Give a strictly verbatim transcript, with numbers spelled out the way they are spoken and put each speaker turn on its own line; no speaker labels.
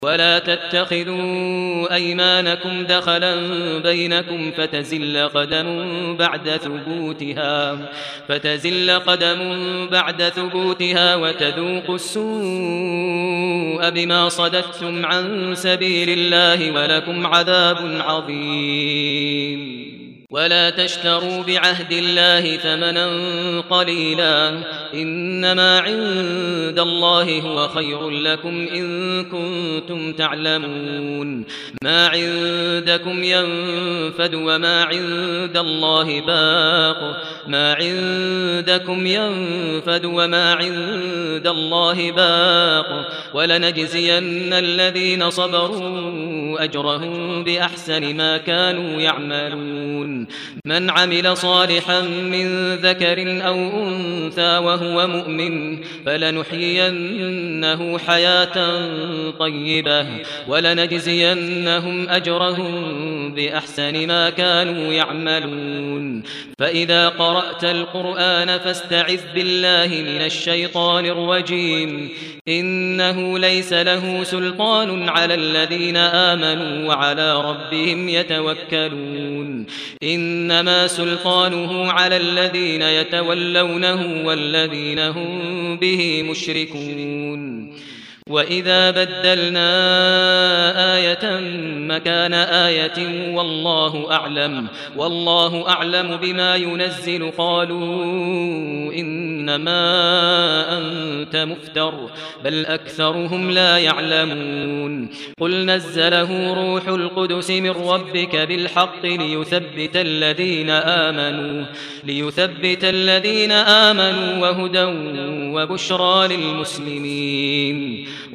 ولا تتخذوا أيمانكم دخلا بينكم فتزل قدم بعد ثبوتها فتزل قدم بعد ثبوتها وتذوقوا السوء بما صددتم عن سبيل الله ولكم عذاب عظيم. ولا تشتروا بعهد الله ثمنا قليلا إنما عند الله هو خير لكم إن كنتم تعلمون. ما عندكم ينفد وما عند الله باق ما عندكم ينفد وما عند الله باق ولنجزين الذين صبروا أجرهم بأحسن ما كانوا يعملون. من عمل صالحا من ذكر أو أنثى وهو مؤمن فلنحيينه حياة طيبة ولنجزينهم أجرهم بأحسن ما كانوا يعملون. فإذا قرأت القرآن فاستعذ بالله من الشيطان الرجيم إنه ليس له سلطان على الذين آمنوا وعلى ربهم يتوكلون. إنما سلطانه على الذين يتولونه والذين هم به مشركون. وإذا بدلنا آية مكان آية والله أعلم والله أعلم بما ينزل قالوا إنما أنت مفتر بل أكثرهم لا يعلمون. قل نزله روح القدس من ربك بالحق ليثبت الذين آمنوا ليثبت الذين آمنوا وهدى وبشرى للمسلمين.